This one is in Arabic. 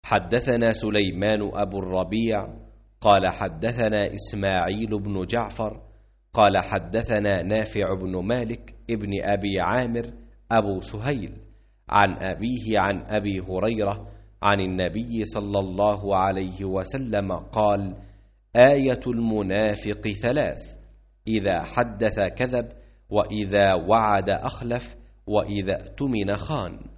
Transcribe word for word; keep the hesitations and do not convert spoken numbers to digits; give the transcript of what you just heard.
حدثنا سليمان أبو الربيع قال حدثنا إسماعيل بن جعفر قال حدثنا نافع بن مالك ابن أبي عامر أبو سهيل عن أبيه عن أبي هريرة عن النبي صلى الله عليه وسلم قال: آية المنافق ثلاث: إذا حدث كذب، وإذا وعد أخلف، وإذا اؤتمن خان.